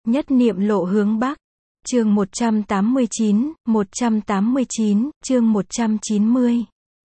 Nhất niệm lộ hướng Bắc. Chương 189, chương 190.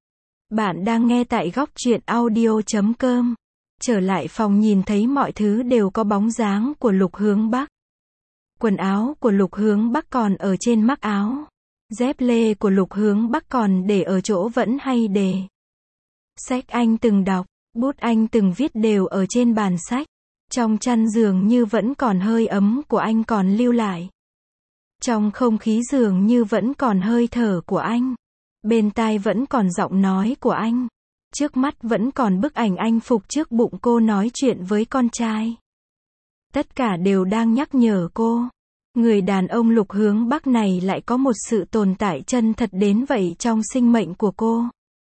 Bạn đang nghe tại góc truyện audio.com. Trở lại phòng nhìn thấy mọi thứ đều có bóng dáng của Lục Hướng Bắc. Quần áo của Lục Hướng Bắc còn ở trên mắc áo. Dép lê của Lục Hướng Bắc còn để ở chỗ vẫn hay để. Sách anh từng đọc, bút anh từng viết đều ở trên bàn sách. Trong chăn giường như vẫn còn hơi ấm của anh còn lưu lại. Trong không khí giường như vẫn còn hơi thở của anh. Bên tai vẫn còn giọng nói của anh. Trước mắt vẫn còn bức ảnh anh phục trước bụng cô nói chuyện với con trai. Tất cả đều đang nhắc nhở cô. Người đàn ông Lục Hướng Bắc này lại có một sự tồn tại chân thật đến vậy trong sinh mệnh của cô.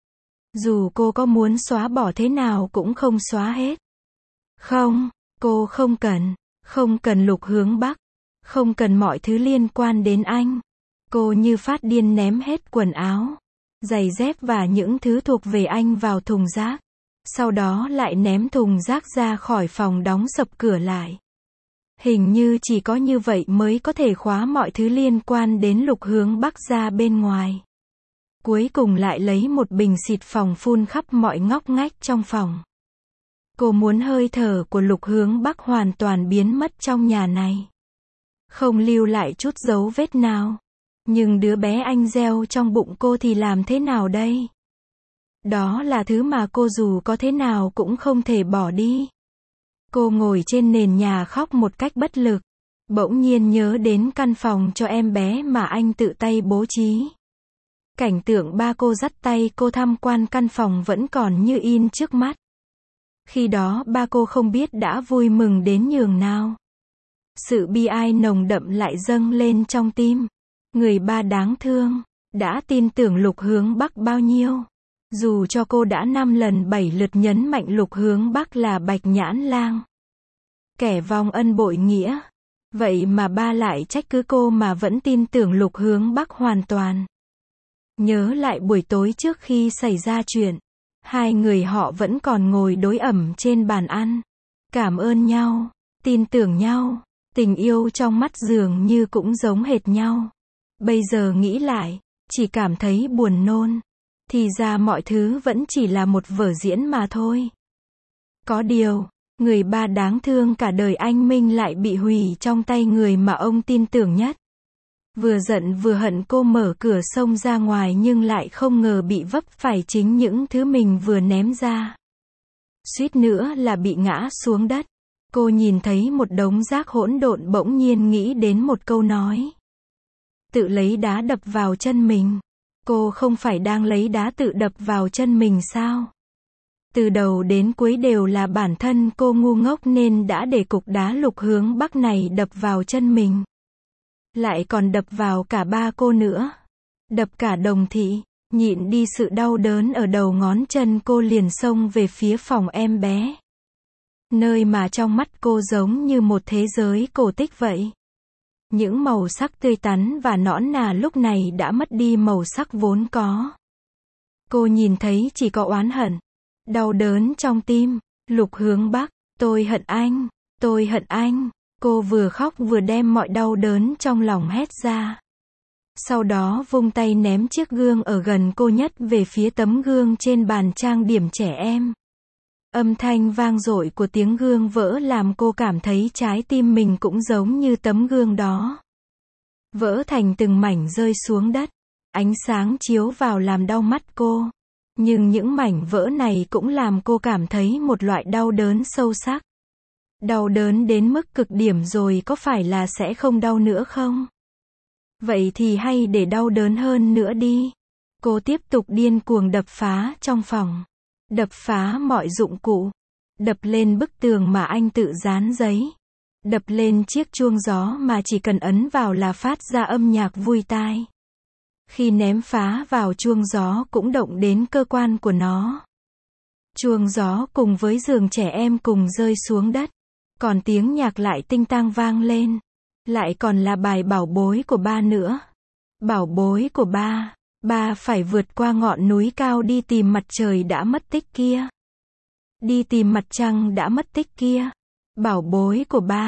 Dù cô có muốn xóa bỏ thế nào cũng không xóa hết. Không, cô không cần Lục Hướng Bắc. Không cần mọi thứ liên quan đến anh. Cô như phát điên ném hết quần áo, giày dép và những thứ thuộc về anh vào thùng rác. Sau đó lại ném thùng rác ra khỏi phòng đóng sập cửa lại. Hình như chỉ có như vậy mới có thể khóa mọi thứ liên quan đến Lục Hướng Bắc ra bên ngoài. Cuối cùng lại lấy một bình xịt phòng phun khắp mọi ngóc ngách trong phòng. Cô muốn hơi thở của Lục Hướng Bắc hoàn toàn biến mất trong nhà này. Không lưu lại chút dấu vết nào. Nhưng đứa bé anh gieo trong bụng cô thì làm thế nào đây? Đó là thứ mà cô dù có thế nào cũng không thể bỏ đi. Cô ngồi trên nền nhà khóc một cách bất lực. Bỗng nhiên nhớ đến căn phòng cho em bé mà anh tự tay bố trí. Cảnh tượng ba cô dắt tay cô tham quan căn phòng vẫn còn như in trước mắt. Khi đó ba cô không biết đã vui mừng đến nhường nào. Sự bi ai nồng đậm lại dâng lên trong tim. Người ba đáng thương, đã tin tưởng Lục Hướng Bắc bao nhiêu. Dù cho cô đã 5 lần 7 lượt nhấn mạnh Lục Hướng Bắc là Bạch Nhãn Lang. Kẻ vong ân bội nghĩa. Vậy mà ba lại trách cứ cô mà vẫn tin tưởng Lục Hướng Bắc hoàn toàn. Nhớ lại buổi tối trước khi xảy ra chuyện. Hai người họ vẫn còn ngồi đối ẩm trên bàn ăn. Cảm ơn nhau, tin tưởng nhau. Tình yêu trong mắt dường như cũng giống hệt nhau. Bây giờ nghĩ lại, chỉ cảm thấy buồn nôn. Thì ra mọi thứ vẫn chỉ là một vở diễn mà thôi. Có điều, người ba đáng thương cả đời anh Minh lại bị hủy trong tay người mà ông tin tưởng nhất. Vừa giận vừa hận cô mở cửa xông ra ngoài nhưng lại không ngờ bị vấp phải chính những thứ mình vừa ném ra. Suýt nữa là bị ngã xuống đất. Cô nhìn thấy một đống rác hỗn độn bỗng nhiên nghĩ đến một câu nói. Tự lấy đá đập vào chân mình. Cô không phải đang lấy đá tự đập vào chân mình sao? Từ đầu đến cuối đều là bản thân cô ngu ngốc nên đã để cục đá Lục Hướng Bắc này đập vào chân mình. Lại còn đập vào cả ba cô nữa. Đập cả Đồng Thị. Nhịn đi sự đau đớn ở đầu ngón chân cô liền xông về phía phòng em bé. Nơi mà trong mắt cô giống như một thế giới cổ tích vậy. Những màu sắc tươi tắn và nõn nà lúc này đã mất đi màu sắc vốn có. Cô nhìn thấy chỉ có oán hận, đau đớn trong tim. Lục Hướng Bắc, tôi hận anh, tôi hận anh. Cô vừa khóc vừa đem mọi đau đớn trong lòng hét ra. Sau đó vung tay ném chiếc gương ở gần cô nhất về phía tấm gương trên bàn trang điểm trẻ em. Âm thanh vang dội của tiếng gương vỡ làm cô cảm thấy trái tim mình cũng giống như tấm gương đó. Vỡ thành từng mảnh rơi xuống đất. Ánh sáng chiếu vào làm đau mắt cô. Nhưng những mảnh vỡ này cũng làm cô cảm thấy một loại đau đớn sâu sắc. Đau đớn đến mức cực điểm rồi có phải là sẽ không đau nữa không? Vậy thì hay để đau đớn hơn nữa đi. Cô tiếp tục điên cuồng đập phá trong phòng. Đập phá mọi dụng cụ. Đập lên bức tường mà anh tự dán giấy. Đập lên chiếc chuông gió mà chỉ cần ấn vào là phát ra âm nhạc vui tai. Khi ném phá vào chuông gió cũng động đến cơ quan của nó. Chuông gió cùng với giường trẻ em cùng rơi xuống đất. Còn tiếng nhạc lại tinh tang vang lên. Lại còn là bài bảo bối của ba nữa. Bảo bối của ba. Ba phải vượt qua ngọn núi cao đi tìm mặt trời đã mất tích kia. Đi tìm mặt trăng đã mất tích kia. Bảo bối của ba.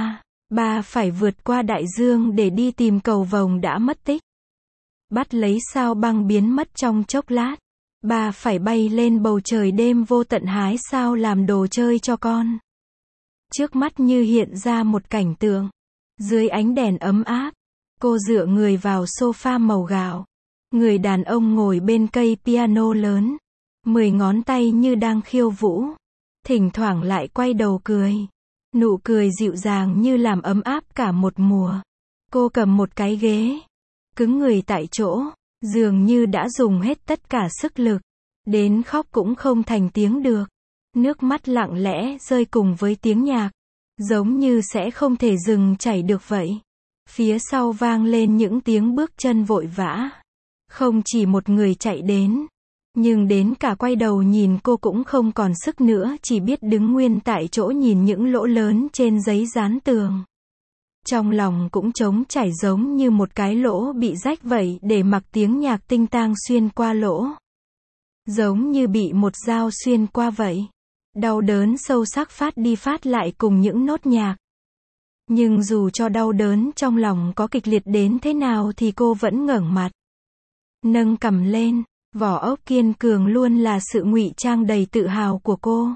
Ba phải vượt qua đại dương để đi tìm cầu vồng đã mất tích. Bắt lấy sao băng biến mất trong chốc lát. Ba phải bay lên bầu trời đêm vô tận hái sao làm đồ chơi cho con. Trước mắt như hiện ra một cảnh tượng. Dưới ánh đèn ấm áp, cô dựa người vào sofa màu gạo. Người đàn ông ngồi bên cây piano lớn. 10 ngón tay như đang khiêu vũ. Thỉnh thoảng lại quay đầu cười. Nụ cười dịu dàng như làm ấm áp cả một mùa. Cô cầm một cái ghế. Cứng người tại chỗ. Dường như đã dùng hết tất cả sức lực. Đến khóc cũng không thành tiếng được. Nước mắt lặng lẽ rơi cùng với tiếng nhạc. Giống như sẽ không thể dừng chảy được vậy. Phía sau vang lên những tiếng bước chân vội vã. Không chỉ một người chạy đến. Nhưng đến cả quay đầu nhìn cô cũng không còn sức nữa, chỉ biết đứng nguyên tại chỗ nhìn những lỗ lớn trên giấy dán tường. Trong lòng cũng trống trải giống như một cái lỗ bị rách vậy để mặc tiếng nhạc tinh tang xuyên qua lỗ. Giống như bị một dao xuyên qua vậy. Đau đớn sâu sắc phát đi phát lại cùng những nốt nhạc. Nhưng dù cho đau đớn trong lòng có kịch liệt đến thế nào thì cô vẫn ngẩng mặt. Nâng cằm lên. Vỏ ốc kiên cường luôn là sự ngụy trang đầy tự hào của cô.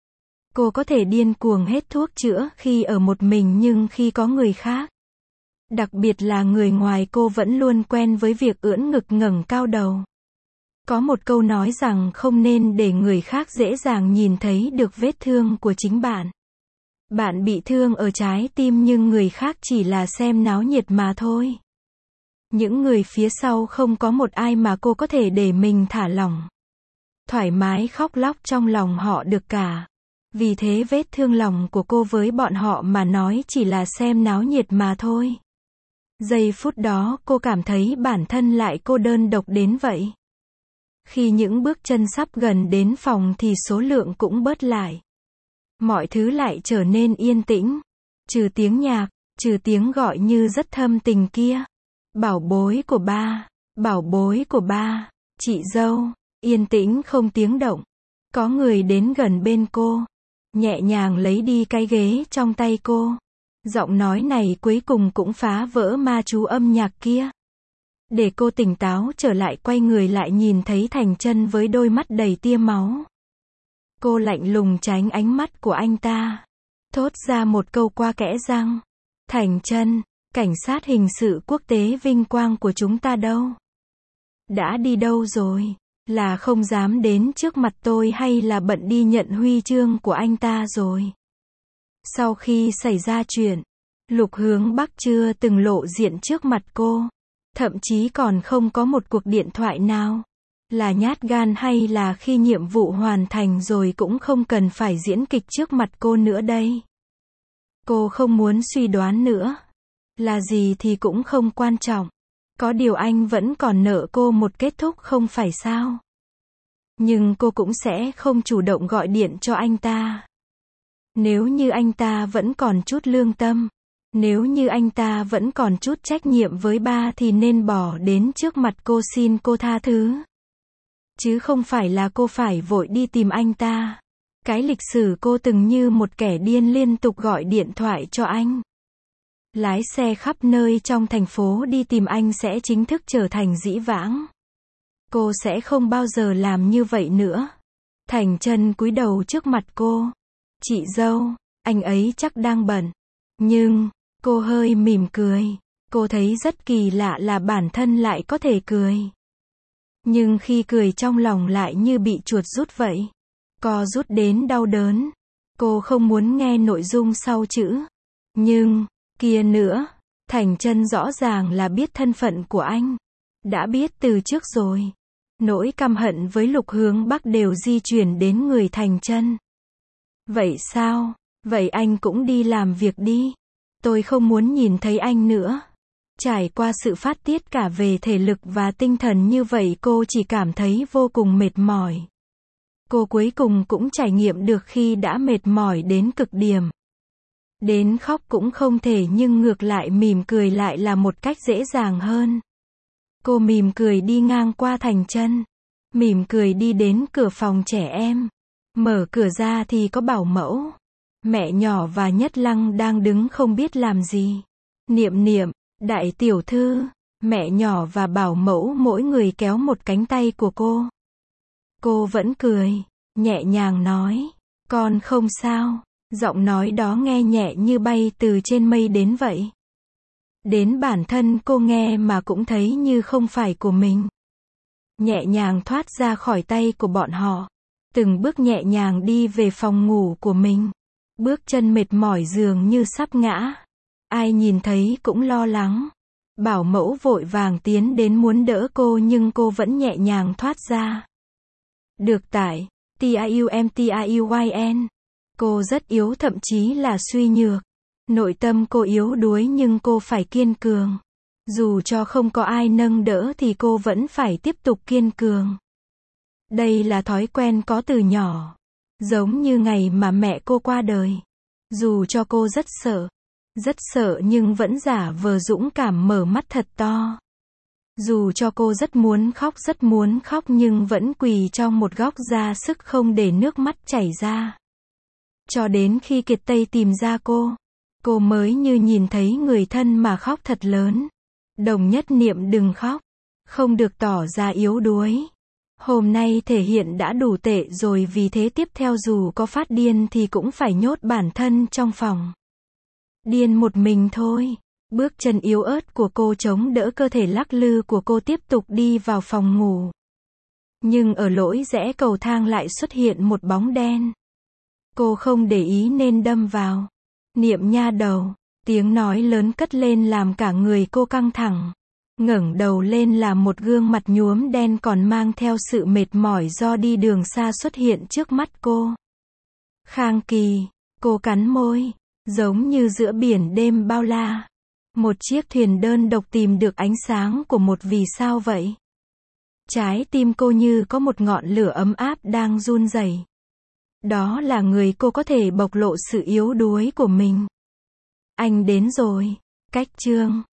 Cô có thể điên cuồng hết thuốc chữa khi ở một mình nhưng khi có người khác. Đặc biệt là người ngoài cô vẫn luôn quen với việc ưỡn ngực ngẩng cao đầu. Có một câu nói rằng không nên để người khác dễ dàng nhìn thấy được vết thương của chính bạn. Bạn bị thương ở trái tim nhưng người khác chỉ là xem náo nhiệt mà thôi. Những người phía sau không có một ai mà cô có thể để mình thả lỏng. Thoải mái khóc lóc trong lòng họ được cả. Vì thế vết thương lòng của cô với bọn họ mà nói chỉ là xem náo nhiệt mà thôi. Giây phút đó cô cảm thấy bản thân lại cô đơn độc đến vậy. Khi những bước chân sắp gần đến phòng thì số lượng cũng bớt lại. Mọi thứ lại trở nên yên tĩnh. Trừ tiếng nhạc, trừ tiếng gọi như rất thâm tình kia. Bảo bối của ba, bảo bối của ba, chị dâu, yên tĩnh không tiếng động. Có người đến gần bên cô, nhẹ nhàng lấy đi cái ghế trong tay cô. Giọng nói này cuối cùng cũng phá vỡ ma chú âm nhạc kia. Để cô tỉnh táo trở lại quay người lại nhìn thấy Thành Chân với đôi mắt đầy tia máu. Cô lạnh lùng tránh ánh mắt của anh ta. Thốt ra một câu qua kẽ răng. Thành Chân, cảnh sát hình sự quốc tế vinh quang của chúng ta đâu? Đã đi đâu rồi? Là không dám đến trước mặt tôi hay là bận đi nhận huy chương của anh ta rồi? Sau khi xảy ra chuyện, Lục Hướng Bắc chưa từng lộ diện trước mặt cô. Thậm chí còn không có một cuộc điện thoại nào. Là nhát gan hay là khi nhiệm vụ hoàn thành rồi cũng không cần phải diễn kịch trước mặt cô nữa đây? Cô không muốn suy đoán nữa. Là gì thì cũng không quan trọng. Có điều anh vẫn còn nợ cô một kết thúc không phải sao? Nhưng cô cũng sẽ không chủ động gọi điện cho anh ta. Nếu như anh ta vẫn còn chút lương tâm, nếu như anh ta vẫn còn chút trách nhiệm với ba thì nên bỏ đến trước mặt cô xin cô tha thứ. Chứ không phải là cô phải vội đi tìm anh ta. Cái lịch sử cô từng như một kẻ điên liên tục gọi điện thoại cho anh. Lái xe khắp nơi trong thành phố đi tìm anh sẽ chính thức trở thành dĩ vãng. Cô sẽ không bao giờ làm như vậy nữa. Thành Chân cúi đầu trước mặt cô. Chị dâu, anh ấy chắc đang bận. Nhưng, cô hơi mỉm cười. Cô thấy rất kỳ lạ là bản thân lại có thể cười. Nhưng khi cười trong lòng lại như bị chuột rút vậy. Co rút đến đau đớn. Cô không muốn nghe nội dung sau chữ. Nhưng, kia nữa, Thành Chân rõ ràng là biết thân phận của anh. Đã biết từ trước rồi. Nỗi căm hận với Lục Hướng Bắc đều di chuyển đến người Thành Chân. Vậy sao? Vậy anh cũng đi làm việc đi. Tôi không muốn nhìn thấy anh nữa. Trải qua sự phát tiết cả về thể lực và tinh thần như vậy cô chỉ cảm thấy vô cùng mệt mỏi. Cô cuối cùng cũng trải nghiệm được khi đã mệt mỏi đến cực điểm. Đến khóc cũng không thể nhưng ngược lại mỉm cười lại là một cách dễ dàng hơn. Cô mỉm cười đi ngang qua Thành Chân. Mỉm cười đi đến cửa phòng trẻ em. Mở cửa ra thì có bảo mẫu. Mẹ nhỏ và Nhất Lăng đang đứng không biết làm gì. Niệm Niệm, đại tiểu thư, mẹ nhỏ và bảo mẫu mỗi người kéo một cánh tay của cô. Cô vẫn cười, nhẹ nhàng nói, con không sao. Giọng nói đó nghe nhẹ như bay từ trên mây đến vậy. Đến bản thân cô nghe mà cũng thấy như không phải của mình. Nhẹ nhàng thoát ra khỏi tay của bọn họ. Từng bước nhẹ nhàng đi về phòng ngủ của mình. Bước chân mệt mỏi dường như sắp ngã. Ai nhìn thấy cũng lo lắng. Bảo mẫu vội vàng tiến đến muốn đỡ cô nhưng cô vẫn nhẹ nhàng thoát ra. Được tải, TIUMTIUYN. Cô rất yếu, thậm chí là suy nhược. Nội tâm cô yếu đuối nhưng cô phải kiên cường. Dù cho không có ai nâng đỡ thì cô vẫn phải tiếp tục kiên cường. Đây là thói quen có từ nhỏ. Giống như ngày mà mẹ cô qua đời. Dù cho cô rất sợ nhưng vẫn giả vờ dũng cảm mở mắt thật to. Dù cho cô rất muốn khóc nhưng vẫn quỳ trong một góc ra sức không để nước mắt chảy ra. Cho đến khi Kiệt Tây tìm ra cô mới như nhìn thấy người thân mà khóc thật lớn. Đồng Nhất Niệm đừng khóc, không được tỏ ra yếu đuối. Hôm nay thể hiện đã đủ tệ rồi, vì thế tiếp theo dù có phát điên thì cũng phải nhốt bản thân trong phòng. Điên một mình thôi. Bước chân yếu ớt của cô chống đỡ cơ thể lắc lư của cô tiếp tục đi vào phòng ngủ. Nhưng ở lối rẽ cầu thang lại xuất hiện một bóng đen. Cô không để ý nên đâm vào. Niệm nha đầu, tiếng nói lớn cất lên làm cả người cô căng thẳng. Ngẩng đầu lên là một gương mặt nhuốm đen còn mang theo sự mệt mỏi do đi đường xa xuất hiện trước mắt cô. Khang Kỳ, cô cắn môi, giống như giữa biển đêm bao la. Một chiếc thuyền đơn độc tìm được ánh sáng của một vì sao vậy. Trái tim cô như có một ngọn lửa ấm áp đang run rẩy. Đó là người cô có thể bộc lộ sự yếu đuối của mình. Anh đến rồi. Cách chương